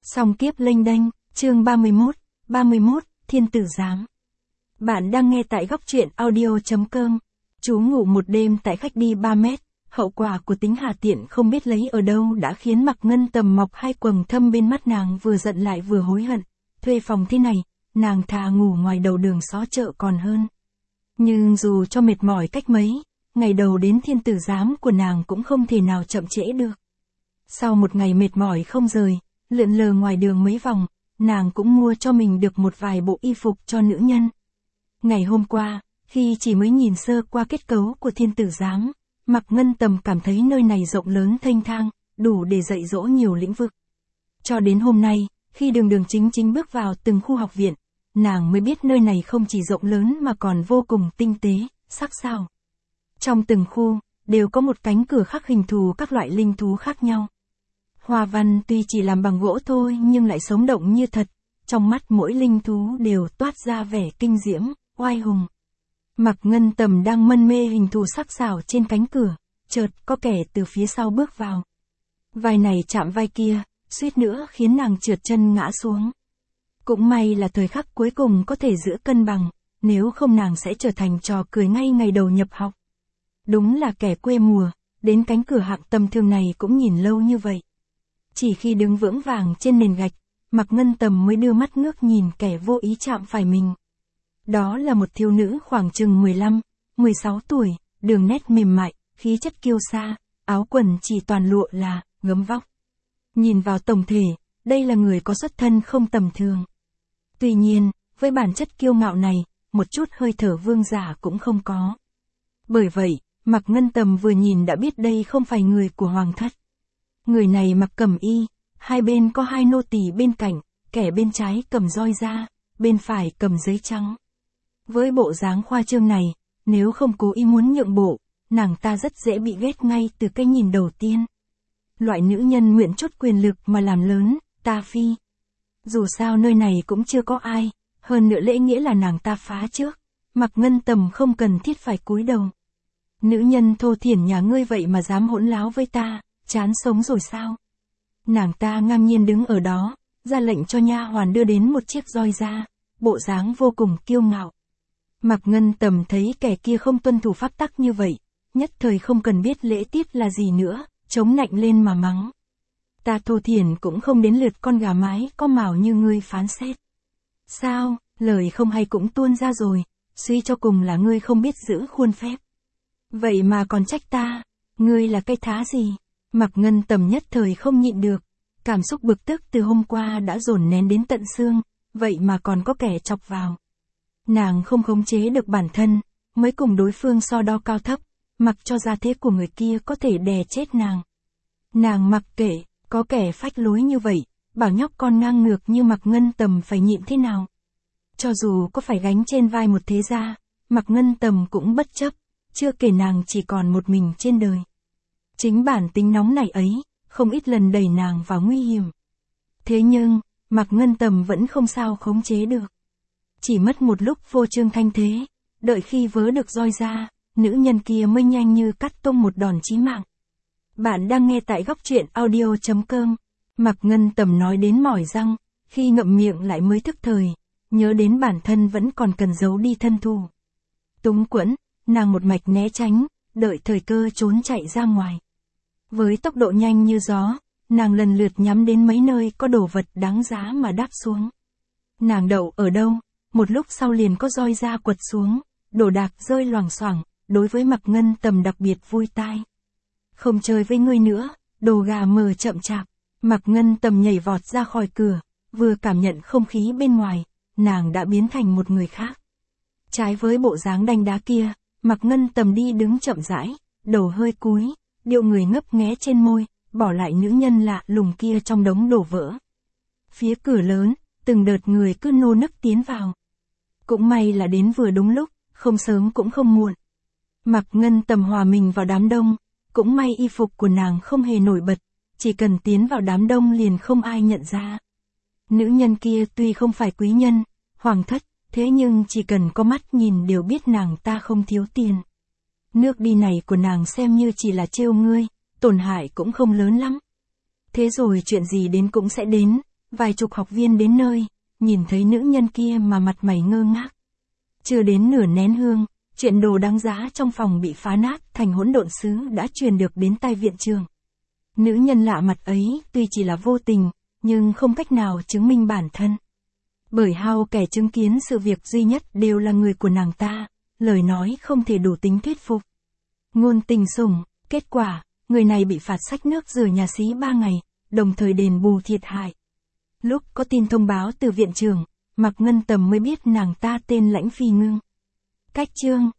Song kiếp lênh đênh, chương 31, Thiên tử giám. Bạn đang nghe tại góc truyện audio.com. Chú ngủ một đêm tại khách đi 3 mét, hậu quả của tính hà tiện không biết lấy ở đâu đã khiến Mạc Ngân Tầm mọc hai quầng thâm bên mắt, nàng vừa giận lại vừa hối hận. Thuê phòng thế này, nàng thà ngủ ngoài đầu đường xó chợ còn hơn. Nhưng dù cho mệt mỏi cách mấy, ngày đầu đến thiên tử giám của nàng cũng không thể nào chậm trễ được. Sau một ngày mệt mỏi không rời, lượn lờ ngoài đường mấy vòng, nàng cũng mua cho mình được một vài bộ y phục cho nữ nhân. Ngày hôm qua, khi chỉ mới nhìn sơ qua kết cấu của thiên tử giám, Mạc Ngân Tầm cảm thấy nơi này rộng lớn thênh thang, đủ để dạy dỗ nhiều lĩnh vực. Cho đến hôm nay, khi đường chính bước vào từng khu học viện, nàng mới biết nơi này không chỉ rộng lớn mà còn vô cùng tinh tế, sắc sảo. Trong từng khu, đều có một cánh cửa khắc hình thù các loại linh thú khác nhau. Hoa văn tuy chỉ làm bằng gỗ thôi nhưng lại sống động như thật, trong mắt mỗi linh thú đều toát ra vẻ kinh diễm, oai hùng. Mạc Ngân Tầm đang mân mê hình thù sắc sảo trên cánh cửa, chợt có kẻ từ phía sau bước vào. Vai này chạm vai kia, suýt nữa khiến nàng trượt chân ngã xuống. Cũng may là thời khắc cuối cùng có thể giữ cân bằng, nếu không nàng sẽ trở thành trò cười ngay ngày đầu nhập học. Đúng là kẻ quê mùa, đến cánh cửa hạng tầm thường này cũng nhìn lâu như vậy. Chỉ khi đứng vững vàng trên nền gạch, Mạc Ngân Tầm mới đưa mắt ngước nhìn kẻ vô ý chạm phải mình. Đó là một thiếu nữ khoảng chừng 15, 16 tuổi, đường nét mềm mại, khí chất kiêu sa, áo quần chỉ toàn lụa là, gấm vóc. Nhìn vào tổng thể, đây là người có xuất thân không tầm thường. Tuy nhiên, với bản chất kiêu ngạo này, một chút hơi thở vương giả cũng không có. Bởi vậy, Mạc Ngân Tầm vừa nhìn đã biết đây không phải người của hoàng thất. Người này mặc cẩm y, hai bên có hai nô tỳ bên cạnh, kẻ bên trái cầm roi da, bên phải cầm giấy trắng. Với bộ dáng khoa trương này, nếu không cố ý muốn nhượng bộ, nàng ta rất dễ bị ghét ngay từ cái nhìn đầu tiên. Loại nữ nhân nguyện chốt quyền lực mà làm lớn, ta phi. Dù sao nơi này cũng chưa có ai, hơn nữa lễ nghĩa là nàng ta phá trước, Mạc Ngân Tầm không cần thiết phải cúi đầu. Nữ nhân thô thiển nhà ngươi vậy mà dám hỗn láo với ta, chán sống rồi sao? Nàng ta ngang nhiên đứng ở đó, ra lệnh cho nha hoàn đưa đến một chiếc roi da, bộ dáng vô cùng kiêu ngạo. Mạc Ngân Tầm thấy kẻ kia không tuân thủ pháp tắc như vậy, nhất thời không cần biết lễ tiết là gì nữa, chống nạnh lên mà mắng. Ta thô thiển cũng không đến lượt con gà mái có mào như ngươi phán xét. Sao, lời không hay cũng tuôn ra rồi, suy cho cùng là ngươi không biết giữ khuôn phép. Vậy mà còn trách ta, ngươi là cái thá gì? Mạc Ngân Tầm nhất thời không nhịn được, cảm xúc bực tức từ hôm qua đã dồn nén đến tận xương, vậy mà còn có kẻ chọc vào. Nàng không khống chế được bản thân, mới cùng đối phương so đo cao thấp, mặc cho gia thế của người kia có thể đè chết nàng. Nàng mặc kệ, có kẻ phách lối như vậy, bảo nhóc con ngang ngược như Mạc Ngân Tầm phải nhịn thế nào. Cho dù có phải gánh trên vai một thế gia, Mạc Ngân Tầm cũng bất chấp, chưa kể nàng chỉ còn một mình trên đời. Chính bản tính nóng nảy ấy, không ít lần đẩy nàng vào nguy hiểm. Thế nhưng, Mạc Ngân Tầm vẫn không sao khống chế được. Chỉ mất một lúc vô trương thanh thế, đợi khi vớ được roi ra, nữ nhân kia mới nhanh như cắt tung một đòn chí mạng. Bạn đang nghe tại góc truyện audio.com. Mạc Ngân Tầm nói đến mỏi răng, khi ngậm miệng lại mới thức thời, nhớ đến bản thân vẫn còn cần giấu đi thân thù. Túng quẫn, nàng một mạch né tránh, đợi thời cơ trốn chạy ra ngoài. Với tốc độ nhanh như gió, nàng lần lượt nhắm đến mấy nơi có đồ vật đáng giá mà đáp xuống. Nàng đậu ở đâu, một lúc sau liền có roi da quật xuống, đồ đạc rơi loảng xoảng, đối với Mạc Ngân Tầm đặc biệt vui tai. Không chơi với ngươi nữa, đồ gà mờ chậm chạp. Mạc Ngân Tầm nhảy vọt ra khỏi cửa, vừa cảm nhận không khí bên ngoài, nàng đã biến thành một người khác. Trái với bộ dáng đanh đá kia, Mạc Ngân Tầm đi đứng chậm rãi, đầu hơi cúi, điệu người ngấp nghé trên môi, bỏ lại nữ nhân lạ lùng kia trong đống đổ vỡ. Phía cửa lớn, từng đợt người cứ nô nức tiến vào. Cũng may là đến vừa đúng lúc, không sớm cũng không muộn. Mạc Ngân Tầm hòa mình vào đám đông, cũng may y phục của nàng không hề nổi bật, chỉ cần tiến vào đám đông liền không ai nhận ra. Nữ nhân kia tuy không phải quý nhân, hoàng thất, thế nhưng chỉ cần có mắt nhìn đều biết nàng ta không thiếu tiền. Nước đi này của nàng xem như chỉ là trêu ngươi, tổn hại cũng không lớn lắm. Thế rồi chuyện gì đến cũng sẽ đến, vài chục học viên đến nơi, nhìn thấy nữ nhân kia mà mặt mày ngơ ngác. Chưa đến nửa nén hương, chuyện đồ đáng giá trong phòng bị phá nát thành hỗn độn xứ đã truyền được đến tai viện trưởng. Nữ nhân lạ mặt ấy tuy chỉ là vô tình, nhưng không cách nào chứng minh bản thân. Bởi hao kẻ chứng kiến sự việc duy nhất đều là người của nàng ta, lời nói không thể đủ tính thuyết phục. Ngôn tình sủng, kết quả, người này bị phạt xách nước rửa nhà xí 3 ngày, đồng thời đền bù thiệt hại. Lúc có tin thông báo từ viện trưởng, Mạc Ngân Tầm mới biết nàng ta tên Lãnh Phi Ngưng. Cách chương